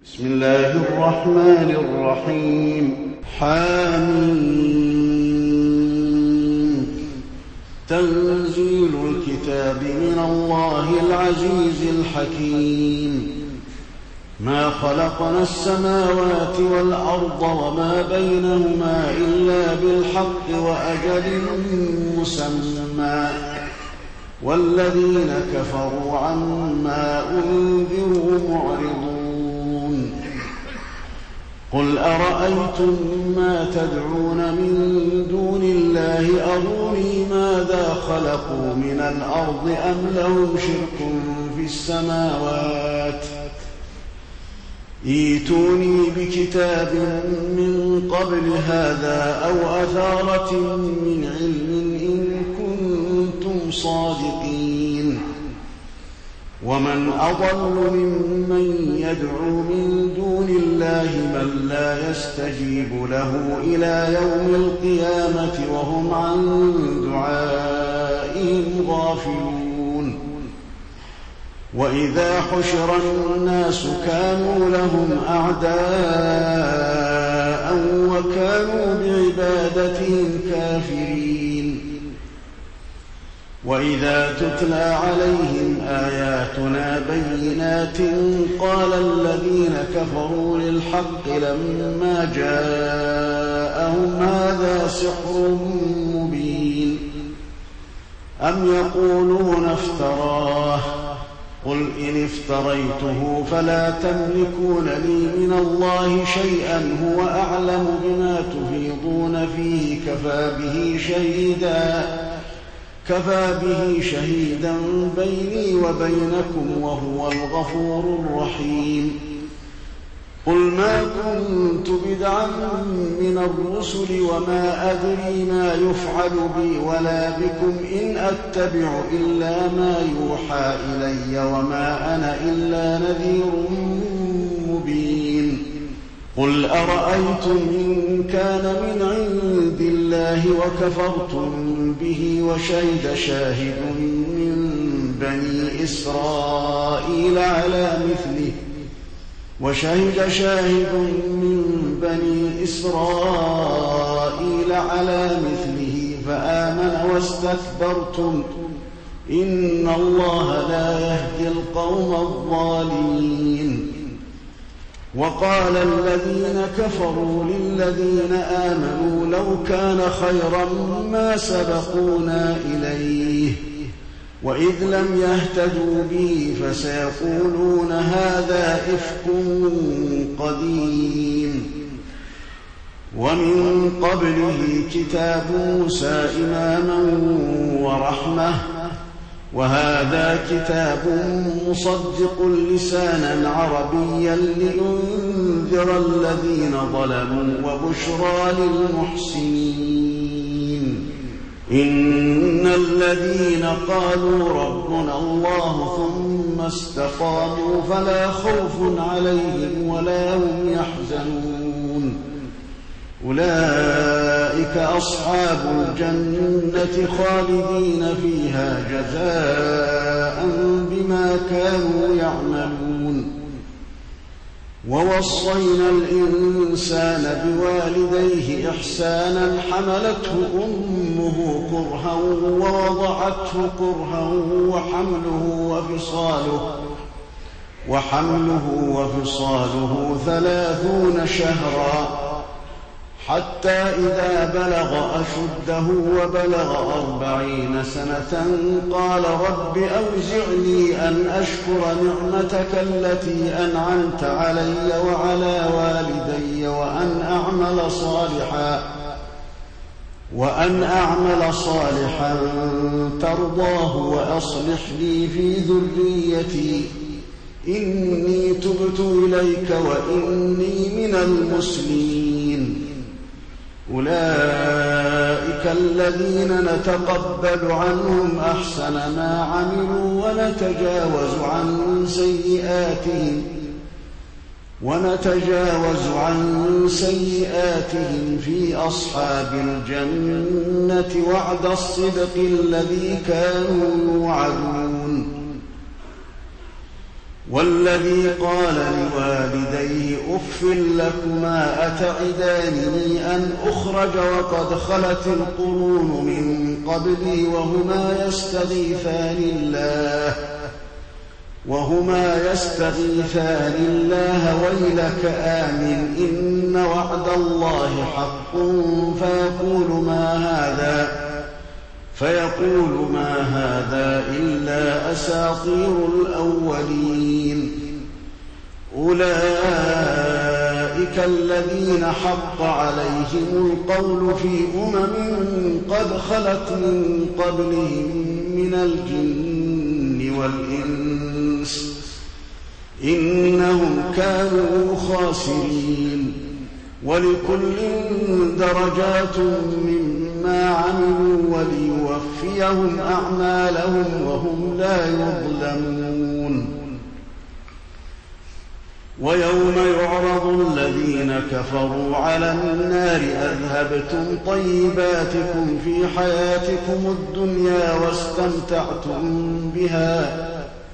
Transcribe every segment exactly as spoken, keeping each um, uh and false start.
بسم الله الرحمن الرحيم. حامين. تنزيل الكتاب من الله العزيز الحكيم. ما خلقنا السماوات والأرض وما بينهما إلا بالحق وأجل مسمى، والذين كفروا عما أنذروا معرضون. قل أرأيتم ما تدعون من دون الله أروني ماذا خلقوا من الأرض أم لهم شرك في السماوات، ائتوني بكتاب من قبل هذا أو أثارة من علم إن كنتم صادقين. ومن أضل ممن يدعو من دون الله من لا يستجيب له إلى يوم القيامة وهم عن دعائهم غافلون. وإذا حشر الناس كانوا لهم أعداء وكانوا بعبادتهم كافرين. وإذا تتلى عليهم آياتنا بينات قال الذين كفروا للحق لما جاءهم هذا سحر مبين. أم يقولون افتراه، قل إن افتريته فلا تملكون لي من الله شيئا هو أعلم بما تفيضون فيه كفى به شهيدا كفى به شهيدا بيني وبينكم وهو الغفور الرحيم. قل ما كنت بدعا من الرسل وما أدري ما يفعل بي ولا بكم إن أتبع إلا ما يوحى إلي وما أنا إلا نذير مبين. قل أرأيتم إن كان من عند الله وكفرتم به وشهد شاهد من بني إسرائيل على مثله وشهد شاهد من بني إسرائيل على مثله فآمن واستكبرتم إن الله لا يهدي القوم الظالمين. وقال الذين كفروا للذين آمنوا لو كان خيرا ما سبقونا إليه وإذ لم يهتدوا به فسيقولون هذا إفك قديم. ومن قبله كتاب موسى إماما ورحمة، وهذا كتاب مصدق لسانا عربيا لينذر الذين ظلموا وبشرى للمحسنين. إن الذين قالوا ربنا الله ثم استقاموا فلا خوف عليهم ولا هم يحزنون. أولئك أصحاب الجنة خالدين فيها جزاء بما كانوا يعملون. ووصينا الإنسان بوالديه إحسانا حملته أمه كرها ووضعته كرها وحمله وفصاله وحمله وفصاله ثلاثون شهرا حتى إذا بلغ أشده وبلغ أربعين سنة قال رب أوزعني أن أشكر نعمتك التي أنعمت علي وعلى والدي وأن أعمل صالحا وأن أعمل صالحا ترضاه وأصلح لي في ذريتي إني تبت إليك وإني من المسلمين. أولئك الذين نتقبل عنهم أحسن ما عملوا ونتجاوز عن سيئاتهم ونتجاوز عن سيئاتهم في أصحاب الجنة وعد الصدق الذي كانوا يوعدون. والذي قال لوالديه أف لكما أتعدانني أن أخرج وقد خلت القرون من قبلي وهما يستغيثان الله وهما يستغيثان الله ويلك آمن إن وعد الله حق فيقول ما هذا فيقول ما هذا إلا أساطير الأولين أولئك الذين حق عليهم القول في أمم قد خلت من قبلهم من الجن والإنس إنهم كانوا خاسرين ولكل درجات مما عملوا وليوفيهم أعمالهم وهم لا يظلمون ويوم يعرض الذين كفروا على النار أذهبتم طيباتكم في حياتكم الدنيا واستمتعتم بها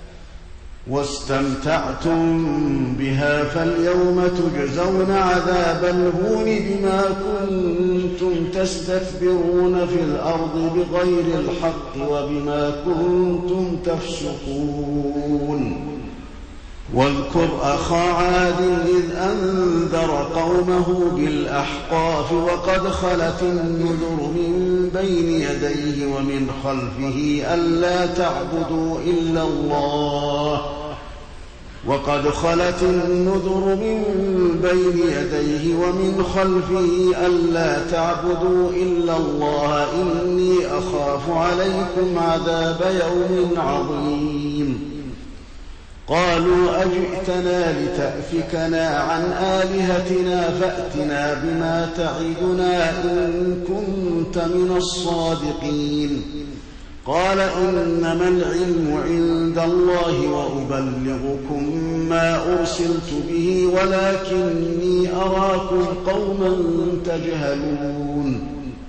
واستمتعتم بها فاليوم تجزون عذاب الهون بما كنتم تستكبرون في الأرض بغير الحق وبما كنتم تفسقون واذكر أخا عاد إذ أنذر قومه بالأحقاف وقد خلت النذر من بين يديه ومن خلفه ألا تعبدوا إلا الله وقد خلت النذر من بين يديه ومن خلفه ألا تعبدوا إلا الله إني أخاف عليكم عذاب يوم عظيم قالوا أجئتنا لتأفكنا عن آلهتنا فأتنا بما تعدنا إن كنت من الصادقين قال إنما العلم عند الله وأبلغكم ما أرسلت به ولكني أراكم قوما تجهلون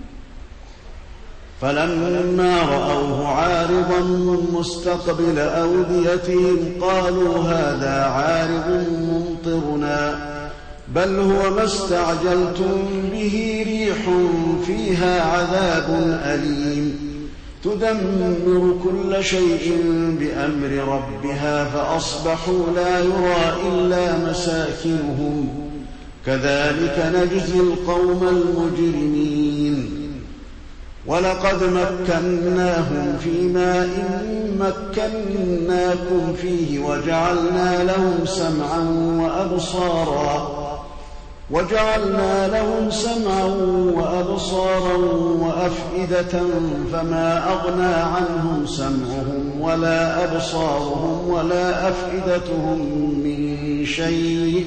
فلما رأوه عارضا مستقبل أوديتهم قالوا هذا عارض ممطرنا بل هو ما استعجلتم به ريح فيها عذاب أليم تدمر كل شيء بأمر ربها فأصبحوا لا يرى إلا مساكنهم كذلك نجزي القوم المجرمين ولقد مكناهم في ماء مكناكم فيه وجعلنا لهم سمعا وأبصارا وجعلنا لهم سمعا وأبصارا وأفئدة فما أغنى عنهم سمعهم ولا أبصارهم ولا أفئدتهم من شيء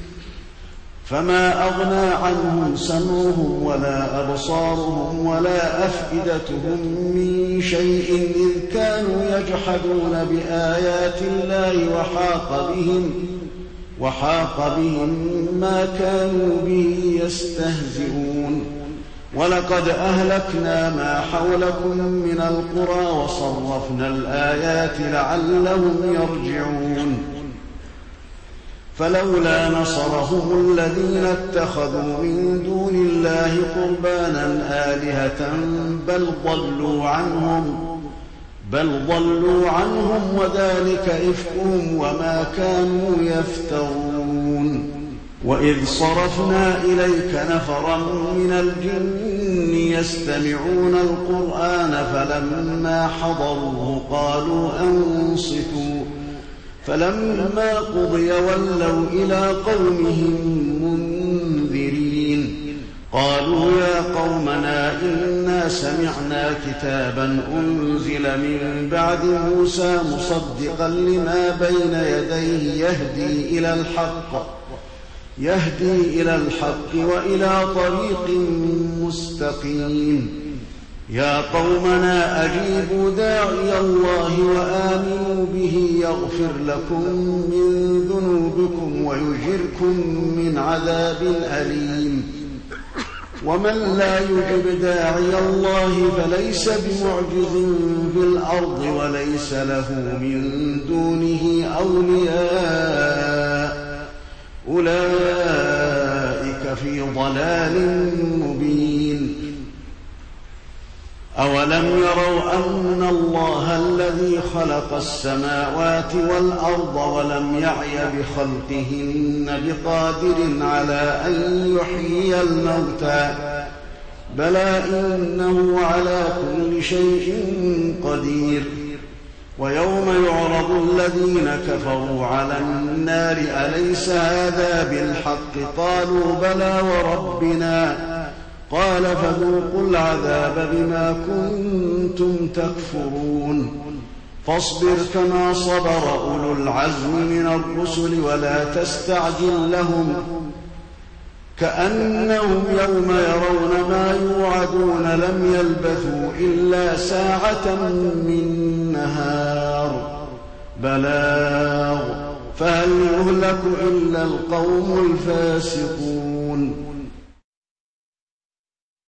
فما أغنى عنهم سمعهم ولا أبصارهم ولا أفئدتهم من شيء إذ كانوا يجحدون بآيات الله وحاق بهم وحاق بهم ما كانوا به يستهزئون ولقد أهلكنا ما حولكم من القرى وصرفنا الآيات لعلهم يرجعون فلولا نصرهم الذين اتخذوا من دون الله قربانا آلهة بل ضلوا عنهم بل ضلوا عنهم وذلك إفكهم وما كانوا يفترون وإذ صرفنا إليك نفرا من الجن يستمعون القرآن فلما حضروه قالوا أنصتوا فلما قضي ولوا إلى قومهم منذرين قالوا يا قومنا إنا سمعنا كتابا أنزل من بعد موسى مصدقا لما بين يديه يهدي إلى الحق يهدي إلى الحق وإلى طريق مستقيم يا قومنا أجيبوا داعي الله وآمنوا به يغفر لكم من ذنوبكم ويجركم من عذاب أليم ومن لا يجب داعي الله فليس بمعجز في الأرض وليس له من دونه أولياء أولئك في ضلال مبين. أولم يروا أن الله الذي خلق السماوات والأرض ولم يعي بخلقهن بقادر على أن يحيي الموتى بلى إنه على كل شيء قدير. ويوم يعرض الذين كفروا على النار أليس هذا بالحق قالوا بلى وربنا قال فذوقوا العذاب بما كنتم تكفرون. فاصبر كما صبر أولو العزم من الرسل ولا تستعجل لهم كأنهم يوم يرون ما يوعدون لم يلبثوا إلا ساعة من نهار بلاغ فهل يهلك إلا القوم الفاسقون.